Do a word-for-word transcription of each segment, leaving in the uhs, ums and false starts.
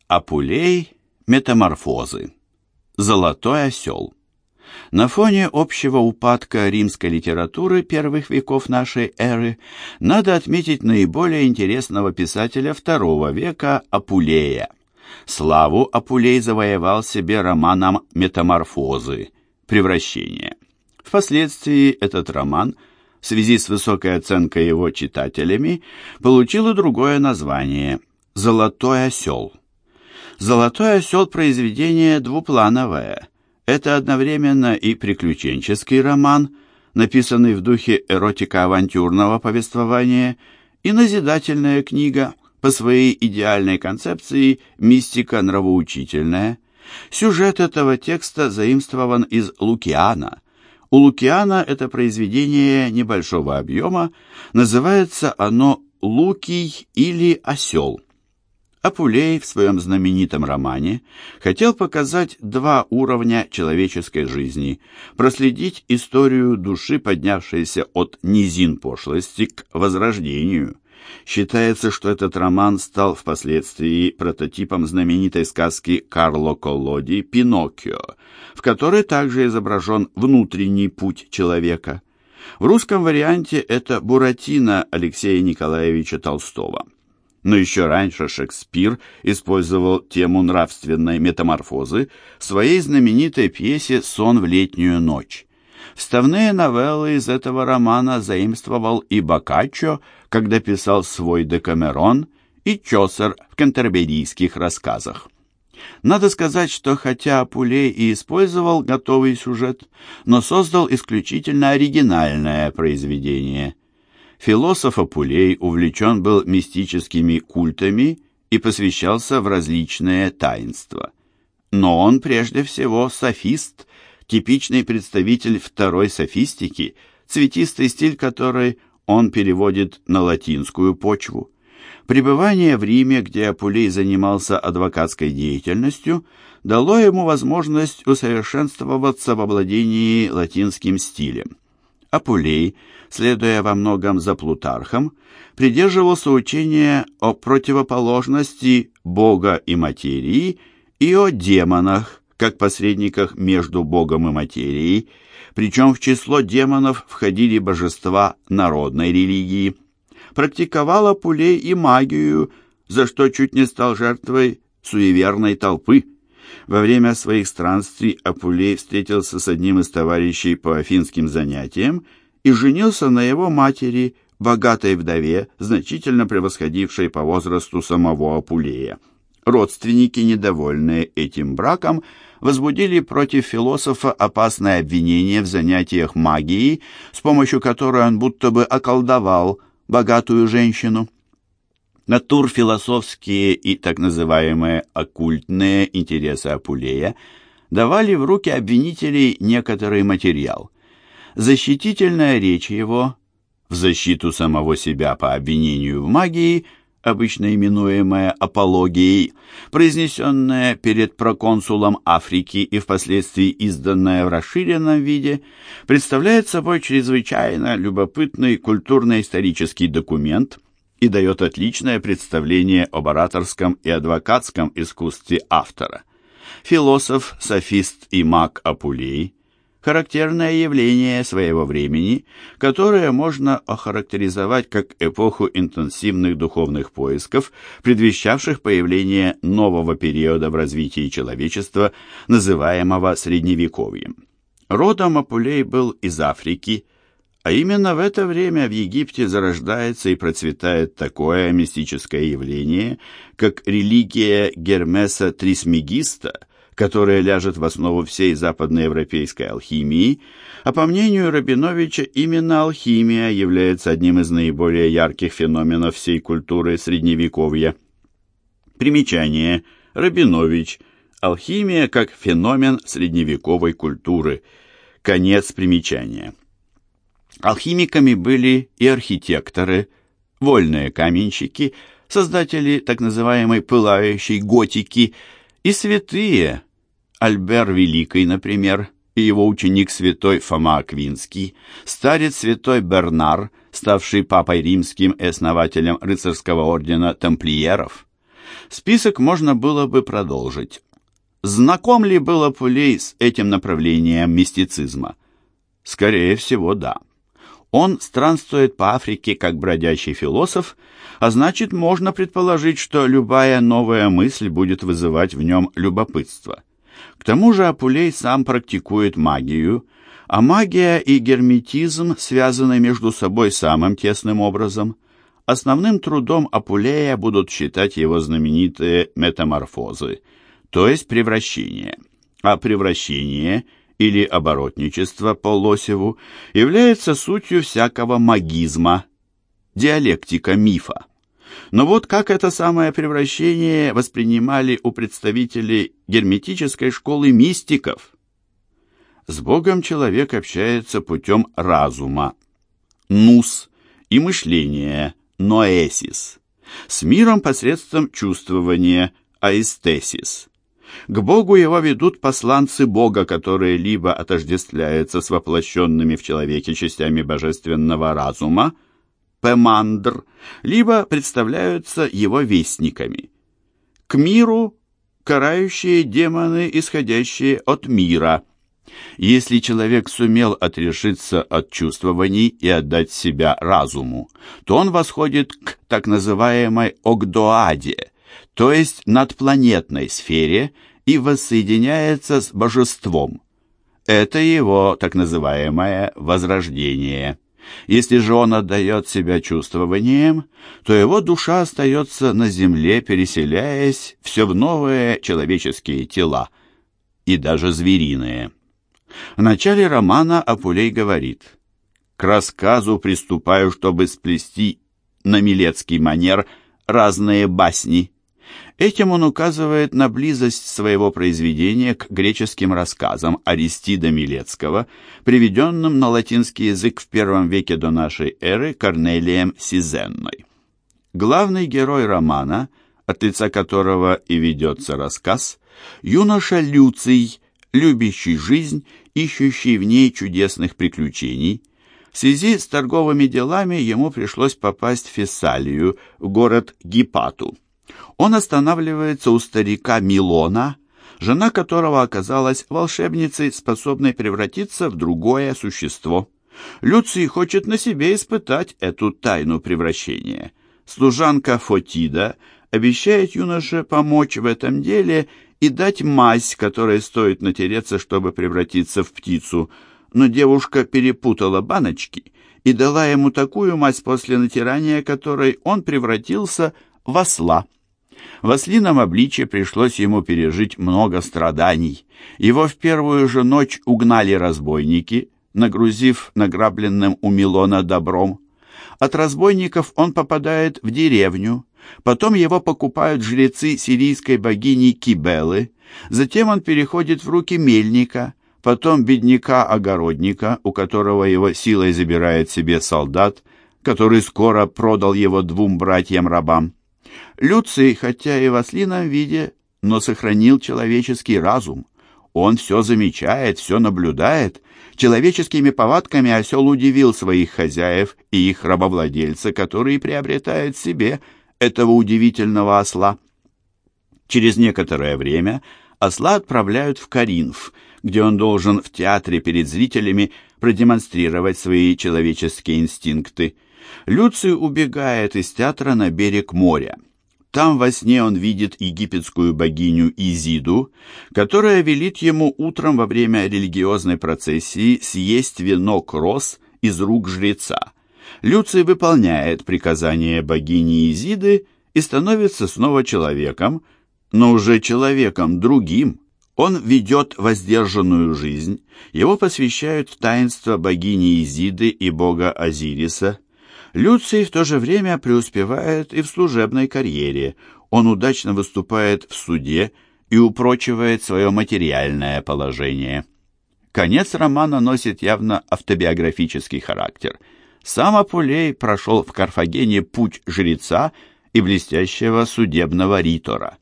Апулей. Метаморфозы. Золотой осел. На фоне общего упадка римской литературы первых веков нашей эры надо отметить наиболее интересного писателя второго века Апулея. Славу Апулей завоевал себе романом «Метаморфозы. Превращение». Впоследствии этот роман, в связи с высокой оценкой его читателями, получил и другое название «Золотой осел». «Золотой осел» – произведение двуплановое. Это одновременно и приключенческий роман, написанный в духе эротико-авантюрного повествования, и назидательная книга, по своей идеальной концепции мистика-нравоучительная. Сюжет этого текста заимствован из Лукиана. У Лукиана это произведение небольшого объема, называется оно «Лукий» или «Осел». Апулей в своем знаменитом романе хотел показать два уровня человеческой жизни, проследить историю души, поднявшейся от низин пошлости к возрождению. Считается, что этот роман стал впоследствии прототипом знаменитой сказки Карло Коллоди «Пиноккио», в которой также изображен внутренний путь человека. В русском варианте это «Буратино» Алексея Николаевича Толстого. Но еще раньше Шекспир использовал тему нравственной метаморфозы в своей знаменитой пьесе «Сон в летнюю ночь». Вставные новеллы из этого романа заимствовал и Боккаччо, когда писал свой «Декамерон», и Чосер в кантерберийских рассказах. Надо сказать, что хотя Апулей и использовал готовый сюжет, но создал исключительно оригинальное произведение. Философ Апулей увлечен был мистическими культами и посвящался в различные таинства. Но он прежде всего софист, типичный представитель второй софистики, цветистый стиль которой он переводит на латинскую почву. Пребывание в Риме, где Апулей занимался адвокатской деятельностью, дало ему возможность усовершенствоваться в обладении латинским стилем. Апулей, следуя во многом за Плутархом, придерживался учения о противоположности Бога и материи и о демонах, как посредниках между Богом и материей, причем в число демонов входили божества народной религии. Практиковал Апулей и магию, за что чуть не стал жертвой суеверной толпы. Во время своих странствий Апулей встретился с одним из товарищей по афинским занятиям и женился на его матери, богатой вдове, значительно превосходившей по возрасту самого Апулея. Родственники, недовольные этим браком, возбудили против философа опасное обвинение в занятиях магией, с помощью которой он будто бы околдовал богатую женщину. Натурфилософские и так называемые оккультные интересы Апулея давали в руки обвинителей некоторый материал. Защитительная речь его, в защиту самого себя по обвинению в магии, обычно именуемая апологией, произнесенная перед проконсулом Африки и впоследствии изданная в расширенном виде, представляет собой чрезвычайно любопытный культурно-исторический документ и дает отличное представление об ораторском и адвокатском искусстве автора. Философ, софист и маг Апулей – характерное явление своего времени, которое можно охарактеризовать как эпоху интенсивных духовных поисков, предвещавших появление нового периода в развитии человечества, называемого Средневековьем. Родом Апулей был из Африки, а именно в это время в Египте зарождается и процветает такое мистическое явление, как религия Гермеса Трисмегиста, которая ляжет в основу всей западноевропейской алхимии, а по мнению Рабиновича именно алхимия является одним из наиболее ярких феноменов всей культуры Средневековья. Примечание. Рабинович. Алхимия как феномен средневековой культуры. Конец примечания. Алхимиками были и архитекторы, вольные каменщики, создатели так называемой пылающей готики, и святые, Альбер Великий, например, и его ученик святой Фома Аквинский, старец святой Бернар, ставший папой римским и основателем рыцарского ордена тамплиеров. Список можно было бы продолжить. Знаком ли был Апулей с этим направлением мистицизма? Скорее всего, да. Он странствует по Африке как бродячий философ, а значит, можно предположить, что любая новая мысль будет вызывать в нем любопытство. К тому же Апулей сам практикует магию, а магия и герметизм связаны между собой самым тесным образом. Основным трудом Апулея будут считать его знаменитые метаморфозы, то есть превращения. А превращение или оборотничество по Лосеву является сутью всякого магизма, диалектика мифа. Но вот как это самое превращение воспринимали у представителей герметической школы мистиков? С Богом человек общается путем разума, нус, и мышления, ноэсис, с миром посредством чувствования, аэстесис. К Богу его ведут посланцы Бога, которые либо отождествляются с воплощенными в человеке частями божественного разума, пемандр, либо представляются его вестниками. К миру карающие демоны, исходящие от мира. Если человек сумел отрешиться от чувствований и отдать себя разуму, то он восходит к так называемой Огдоаде, то есть надпланетной сфере, и воссоединяется с божеством. Это его так называемое возрождение. Если же он отдает себя чувствованиям, то его душа остается на земле, переселяясь все в новые человеческие тела, и даже звериные. В начале романа Апулей говорит: «К рассказу приступаю, чтобы сплести на милецкий манер разные басни». Этим он указывает на близость своего произведения к греческим рассказам Аристида Милецкого, приведенным на латинский язык в первом веке до нашей эры Корнелием Сизенной. Главный герой романа, от лица которого и ведется рассказ, юноша Люций, любящий жизнь, ищущий в ней чудесных приключений. В связи с торговыми делами ему пришлось попасть в Фессалию, в город Гипату. Он останавливается у старика Милона, жена которого оказалась волшебницей, способной превратиться в другое существо. Люций хочет на себе испытать эту тайну превращения. Служанка Фотида обещает юноше помочь в этом деле и дать мазь, которой стоит натереться, чтобы превратиться в птицу. Но девушка перепутала баночки и дала ему такую мазь, после натирания которой он превратился в осла. В ослином обличье пришлось ему пережить много страданий. Его в первую же ночь угнали разбойники, нагрузив награбленным у Милона добром. От разбойников он попадает в деревню, потом его покупают жрецы сирийской богини Кибелы, затем он переходит в руки мельника, потом бедняка-огородника, у которого его силой забирает себе солдат, который скоро продал его двум братьям-рабам. Люций, хотя и в ослином виде, но сохранил человеческий разум. Он все замечает, все наблюдает. Человеческими повадками осел удивил своих хозяев и их рабовладельца, которые приобретают себе этого удивительного осла. Через некоторое время осла отправляют в Коринф, где он должен в театре перед зрителями продемонстрировать свои человеческие инстинкты. Люций убегает из театра на берег моря. Там во сне он видит египетскую богиню Изиду, которая велит ему утром во время религиозной процессии съесть венок роз из рук жреца. Люций выполняет приказание богини Изиды и становится снова человеком, но уже человеком другим. Он ведет воздержанную жизнь, его посвящают в таинство богини Изиды и бога Азириса. Люций в то же время преуспевает и в служебной карьере. Он удачно выступает в суде и упрочивает свое материальное положение. Конец романа носит явно автобиографический характер. Сам Апулей прошел в Карфагене путь жреца и блестящего судебного ритора.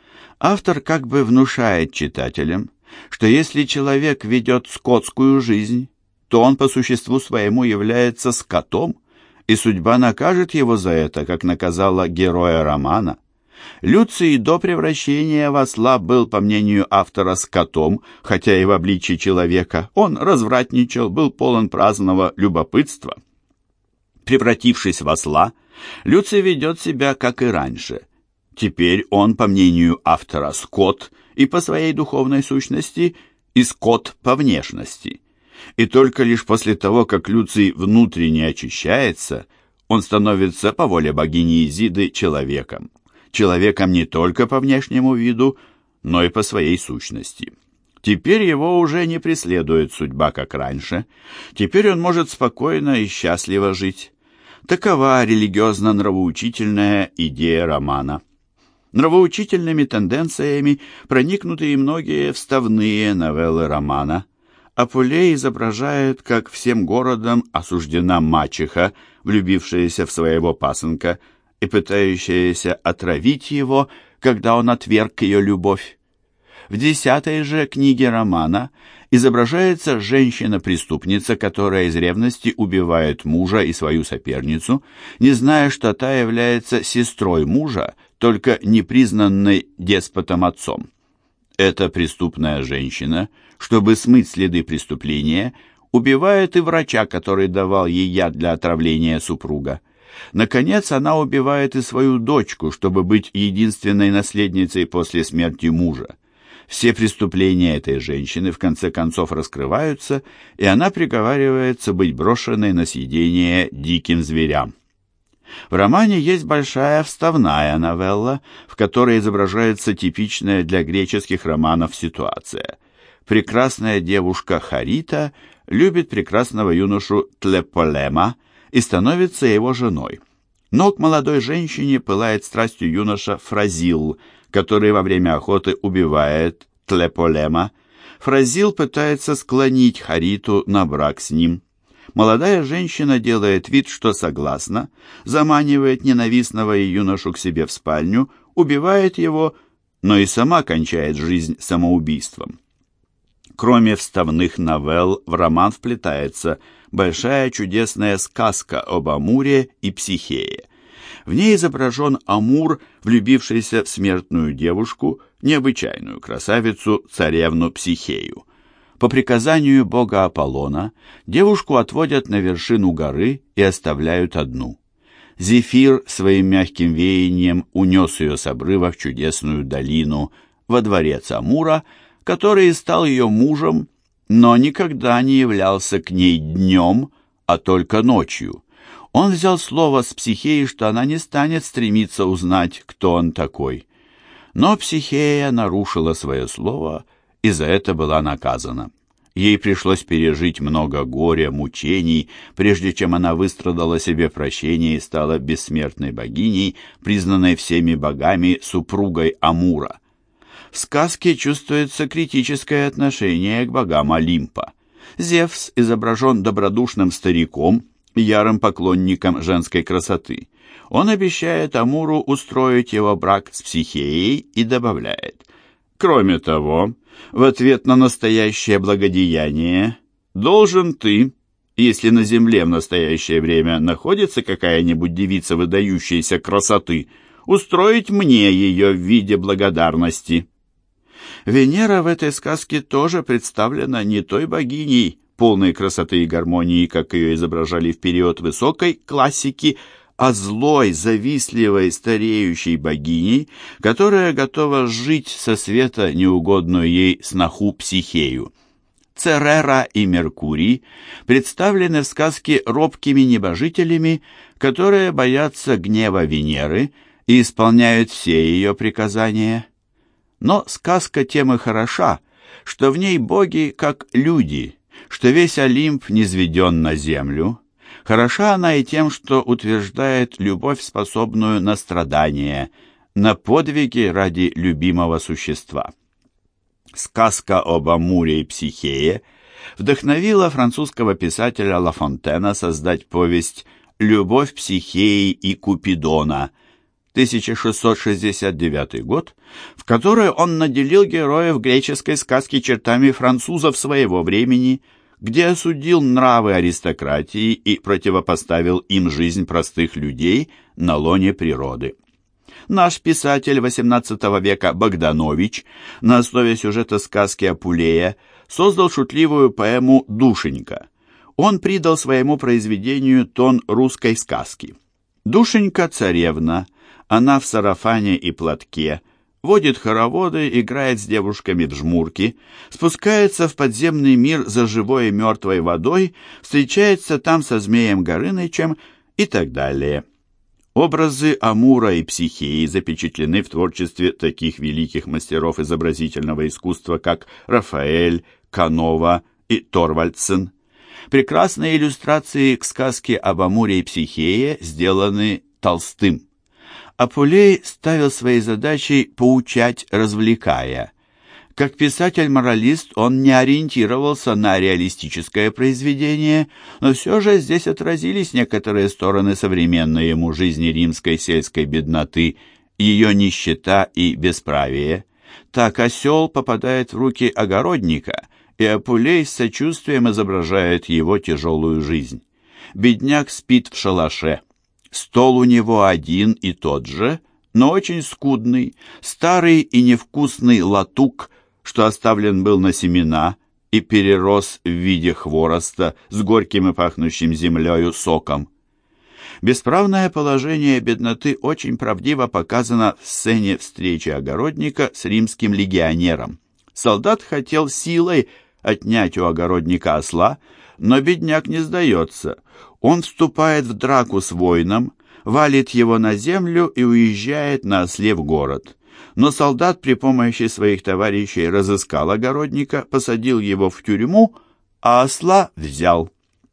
Автор как бы внушает читателям, что если человек ведет скотскую жизнь, то он по существу своему является скотом, и судьба накажет его за это, как наказала героя романа. Люций до превращения в осла был, по мнению автора, скотом, хотя и в обличии человека. Он развратничал, был полон праздного любопытства. Превратившись в осла, Люций ведет себя, как и раньше. Теперь он, по мнению автора, скот и по своей духовной сущности, и скот по внешности. И только лишь после того, как Люций внутренне очищается, он становится по воле богини Изиды человеком. Человеком не только по внешнему виду, но и по своей сущности. Теперь его уже не преследует судьба, как раньше. Теперь он может спокойно и счастливо жить. Такова религиозно-нравоучительная идея романа. Нравоучительными тенденциями проникнуты и многие вставные новеллы романа. Апулей изображает, как всем городом осуждена мачеха, влюбившаяся в своего пасынка и пытающаяся отравить его, когда он отверг ее любовь. В десятой же книге романа изображается женщина-преступница, которая из ревности убивает мужа и свою соперницу, не зная, что та является сестрой мужа, только непризнанной деспотом отцом. Эта преступная женщина, чтобы смыть следы преступления, убивает и врача, который давал ей яд для отравления супруга. Наконец, она убивает и свою дочку, чтобы быть единственной наследницей после смерти мужа. Все преступления этой женщины в конце концов раскрываются, и она приговаривается быть брошенной на съедение диким зверям. В романе есть большая вставная новелла, в которой изображается типичная для греческих романов ситуация. Прекрасная девушка Харита любит прекрасного юношу Тлеполема и становится его женой. Но к молодой женщине пылает страстью юноша Фразил, который во время охоты убивает Тлеполема. Фразил пытается склонить Хариту на брак с ним. Молодая женщина делает вид, что согласна, заманивает ненавистного ей юношу к себе в спальню, убивает его, но и сама кончает жизнь самоубийством. Кроме вставных новелл, в роман вплетается большая чудесная сказка об Амуре и Психее. В ней изображен Амур, влюбившийся в смертную девушку, необычайную красавицу, царевну Психею. По приказанию бога Аполлона девушку отводят на вершину горы и оставляют одну. Зефир своим мягким веянием унес ее с обрыва в чудесную долину, во дворец Амура, который стал ее мужем, но никогда не являлся к ней днем, а только ночью. Он взял слово с Психеей, что она не станет стремиться узнать, кто он такой. Но Психея нарушила свое слово и за это была наказана. Ей пришлось пережить много горя, мучений, прежде чем она выстрадала себе прощение и стала бессмертной богиней, признанной всеми богами супругой Амура. В сказке чувствуется критическое отношение к богам Олимпа. Зевс изображен добродушным стариком, ярым поклонником женской красоты. Он обещает Амуру устроить его брак с Психеей и добавляет: «Кроме того, в ответ на настоящее благодеяние должен ты, если на земле в настоящее время находится какая-нибудь девица выдающейся красоты, устроить мне ее в виде благодарности». Венера в этой сказке тоже представлена не той богиней полной красоты и гармонии, как ее изображали в период высокой классики, а злой, завистливой, стареющей богиней, которая готова жить со света неугодную ей сноху Психею. Церера и Меркурий представлены в сказке робкими небожителями, которые боятся гнева Венеры и исполняют все ее приказания. Но сказка тем и хороша, что в ней боги как люди, что весь Олимп низведен на землю. Хороша она и тем, что утверждает любовь, способную на страдания, на подвиги ради любимого существа. Сказка об Амуре и Психее вдохновила французского писателя Ла Фонтена создать повесть «Любовь Психеи и Купидона» тысяча шестьсот шестьдесят девятый год, в которой он наделил героев греческой сказки чертами французов своего времени, где осудил нравы аристократии и противопоставил им жизнь простых людей на лоне природы. Наш писатель восемнадцатого века Богданович на основе сюжета сказки Апулея создал шутливую поэму «Душенька». Он придал своему произведению тон русской сказки. Душенька царевна, она в сарафане и платке, водит хороводы, играет с девушками в жмурки, спускается в подземный мир за живой и мертвой водой, встречается там со змеем Горынычем и так далее. Образы Амура и Психеи запечатлены в творчестве таких великих мастеров изобразительного искусства, как Рафаэль, Канова и Торвальдсен. Прекрасные иллюстрации к сказке об Амуре и Психее сделаны Толстым. Апулей ставил своей задачей поучать, развлекая. Как писатель-моралист он не ориентировался на реалистическое произведение, но все же здесь отразились некоторые стороны современной ему жизни римской сельской бедноты, ее нищета и бесправие. Так осел попадает в руки огородника, и Апулей с сочувствием изображает его тяжелую жизнь. Бедняк спит в шалаше. Стол у него один и тот же, но очень скудный, старый и невкусный латук, что оставлен был на семена и перерос в виде хвороста с горьким и пахнущим землею соком. Бесправное положение бедноты очень правдиво показано в сцене встречи огородника с римским легионером. Солдат хотел силой отнять у огородника осла, но бедняк не сдается. Он вступает в драку с воином, валит его на землю и уезжает на осле в город. Но солдат при помощи своих товарищей разыскал огородника, посадил его в тюрьму, а осла взял.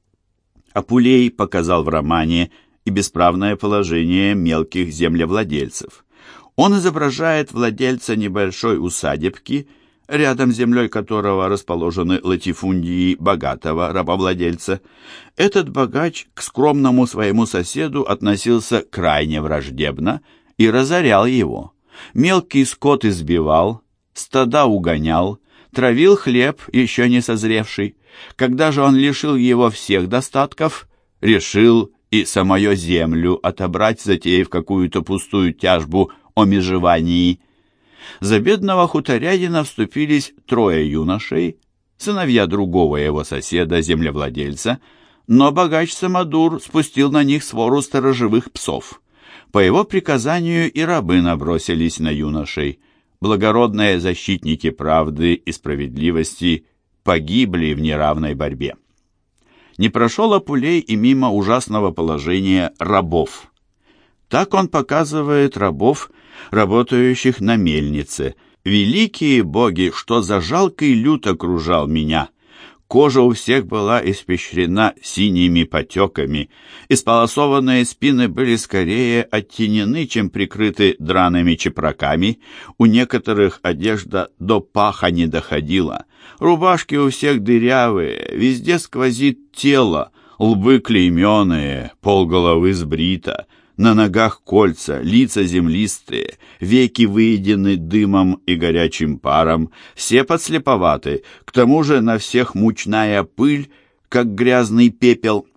Апулей показал в романе и бесправное положение мелких землевладельцев. Он изображает владельца небольшой усадебки, рядом с землей которого расположены латифундии богатого рабовладельца. Этот богач к скромному своему соседу относился крайне враждебно и разорял его. Мелкий скот избивал, стада угонял, травил хлеб, еще не созревший. Когда же он лишил его всех достатков, решил и самую землю отобрать, затеяв какую-то пустую тяжбу о межевании. За бедного хуторянина вступились трое юношей, сыновья другого его соседа, землевладельца, но богач-самодур спустил на них свору сторожевых псов. По его приказанию и рабы набросились на юношей. Благородные защитники правды и справедливости погибли в неравной борьбе. Не прошел Апулей и мимо ужасного положения рабов. Так он показывает рабов, работающих на мельнице. «Великие боги, что за жалкий люд окружал меня! Кожа у всех была испещрена синими потеками, исполосованные спины были скорее оттенены, чем прикрыты драными чепраками, у некоторых одежда до паха не доходила, рубашки у всех дырявые, везде сквозит тело, лбы клейменые, полголовы сбрито, на ногах кольца, лица землистые, веки выедены дымом и горячим паром, все подслеповаты, к тому же на всех мучная пыль, как грязный пепел».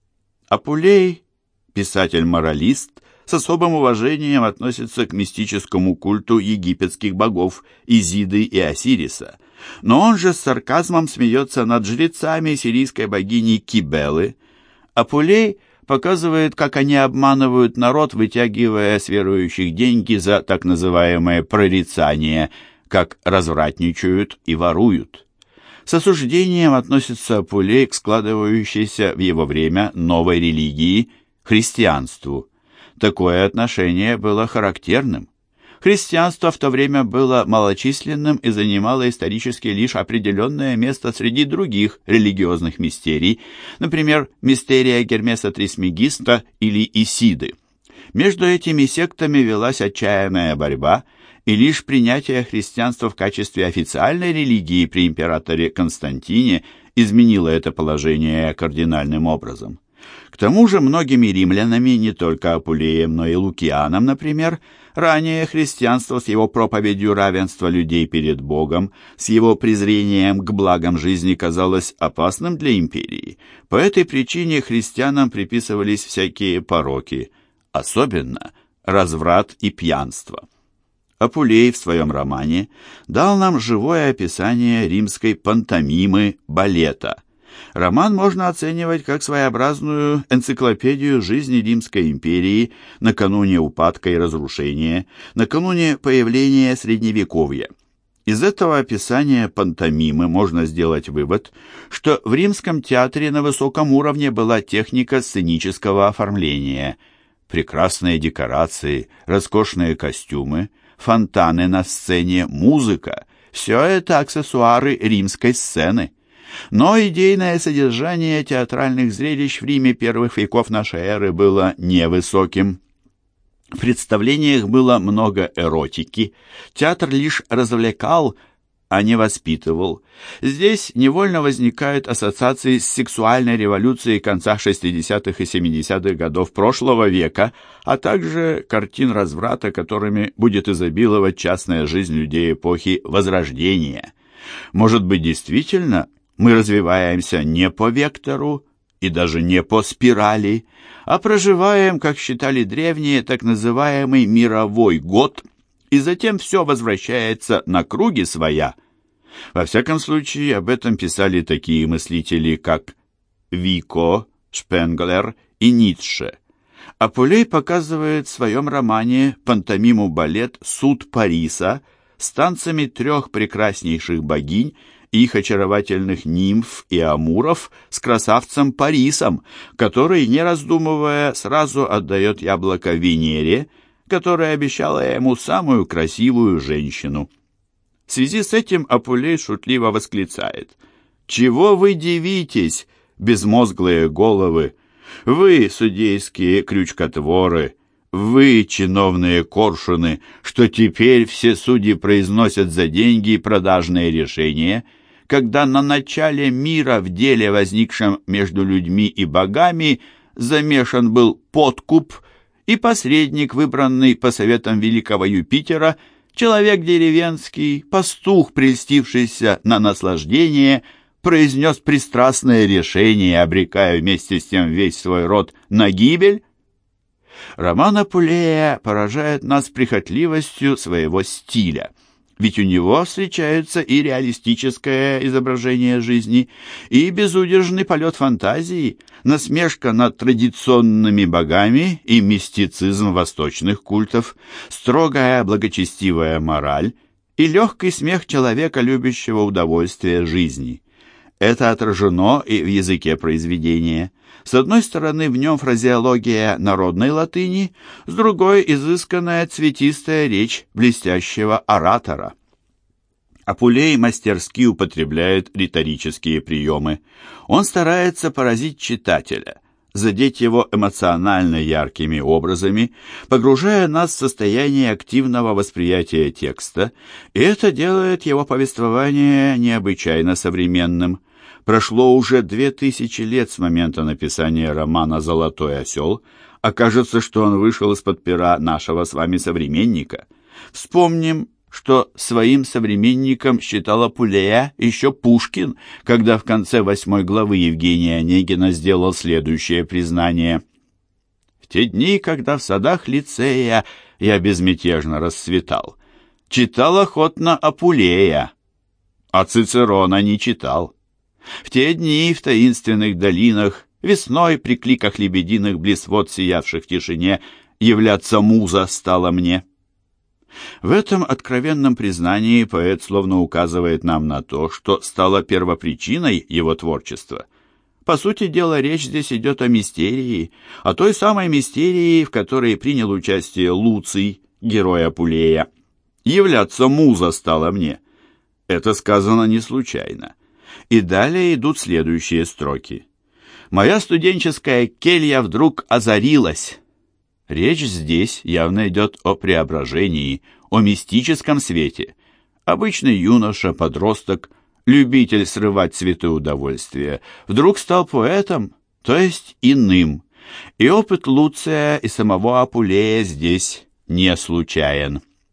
Апулей, писатель-моралист, с особым уважением относится к мистическому культу египетских богов Изиды и Осириса, но он же с сарказмом смеется над жрецами сирийской богини Кибелы. Апулей показывает, как они обманывают народ, вытягивая с верующих деньги за так называемое прорицание, как развратничают и воруют. С осуждением относится Апулей к складывающейся в его время новой религии – христианству. Такое отношение было характерным. Христианство в то время было малочисленным и занимало исторически лишь определенное место среди других религиозных мистерий, например, мистерия Гермеса Трисмегиста или Исиды. Между этими сектами велась отчаянная борьба, и лишь принятие христианства в качестве официальной религии при императоре Константине изменило это положение кардинальным образом. К тому же многими римлянами, не только Апулеем, но и Лукианом, например, ранее христианство с его проповедью равенства людей перед Богом, с его презрением к благам жизни казалось опасным для империи. По этой причине христианам приписывались всякие пороки, особенно разврат и пьянство. Апулей в своем романе дал нам живое описание римской пантомимы, балета. Роман можно оценивать как своеобразную энциклопедию жизни Римской империи накануне упадка и разрушения, накануне появления Средневековья. Из этого описания пантомимы можно сделать вывод, что в римском театре на высоком уровне была техника сценического оформления. Прекрасные декорации, роскошные костюмы, фонтаны на сцене, музыка – все это аксессуары римской сцены. Но идейное содержание театральных зрелищ в Риме первых веков нашей эры было невысоким. В представлениях было много эротики, театр лишь развлекал, а не воспитывал. Здесь невольно возникают ассоциации с сексуальной революцией конца шестидесятых и семидесятых годов прошлого века, а также картин разврата, которыми будет изобиловать частная жизнь людей эпохи Возрождения. Может быть, действительно, мы развиваемся не по вектору и даже не по спирали, а проживаем, как считали древние, так называемый мировой год, и затем все возвращается на круги своя. Во всяком случае, об этом писали такие мыслители, как Вико, Шпенглер и Ницше. Апулей показывает в своем романе пантомиму-балет «Суд Париса» с танцами трех прекраснейших богинь, их очаровательных нимф и амуров с красавцем Парисом, который, не раздумывая, сразу отдает яблоко Венере, которая обещала ему самую красивую женщину. В связи с этим Апулей шутливо восклицает: «Чего вы дивитесь, безмозглые головы? Вы, судейские крючкотворы, вы, чиновные коршуны, что теперь все судьи произносят за деньги продажные решения, когда на начале мира в деле, возникшем между людьми и богами, замешан был подкуп, и посредник, выбранный по советам великого Юпитера, человек деревенский, пастух, прельстившийся на наслаждение, произнес пристрастное решение, обрекая вместе с тем весь свой род на гибель?» Роман Апулея поражает нас прихотливостью своего стиля, ведь у него встречаются и реалистическое изображение жизни, и безудержный полет фантазии, насмешка над традиционными богами и мистицизм восточных культов, строгая благочестивая мораль и легкий смех человека, любящего удовольствие жизни. Это отражено и в языке произведения. С одной стороны, в нем фразеология народной латыни, с другой — изысканная цветистая речь блестящего оратора. Апулей мастерски употребляет риторические приемы. Он старается поразить читателя, задеть его эмоционально яркими образами, погружая нас в состояние активного восприятия текста, и это делает его повествование необычайно современным. Прошло уже две тысячи лет с момента написания романа «Золотой осел», а кажется, что он вышел из-под пера нашего с вами современника. Вспомним, что своим современником считал Апулея еще Пушкин, когда в конце восьмой главы Евгения Онегина сделал следующее признание: «В те дни, когда в садах лицея я безмятежно расцветал, читал охотно Апулея, а Цицерона не читал. В те дни в таинственных долинах, весной при кликах лебединых близ вод, сиявших в тишине, являться муза стала мне». В этом откровенном признании поэт словно указывает нам на то, что стало первопричиной его творчества. По сути дела, речь здесь идет о мистерии, о той самой мистерии, в которой принял участие Луций, герой Апулея. «Являться муза стала мне». Это сказано не случайно. И далее идут следующие строки: «Моя студенческая келья вдруг озарилась». Речь здесь явно идет о преображении, о мистическом свете. Обычный юноша, подросток, любитель срывать цветы удовольствия, вдруг стал поэтом, то есть иным. И опыт Луция и самого Апулея здесь не случайен.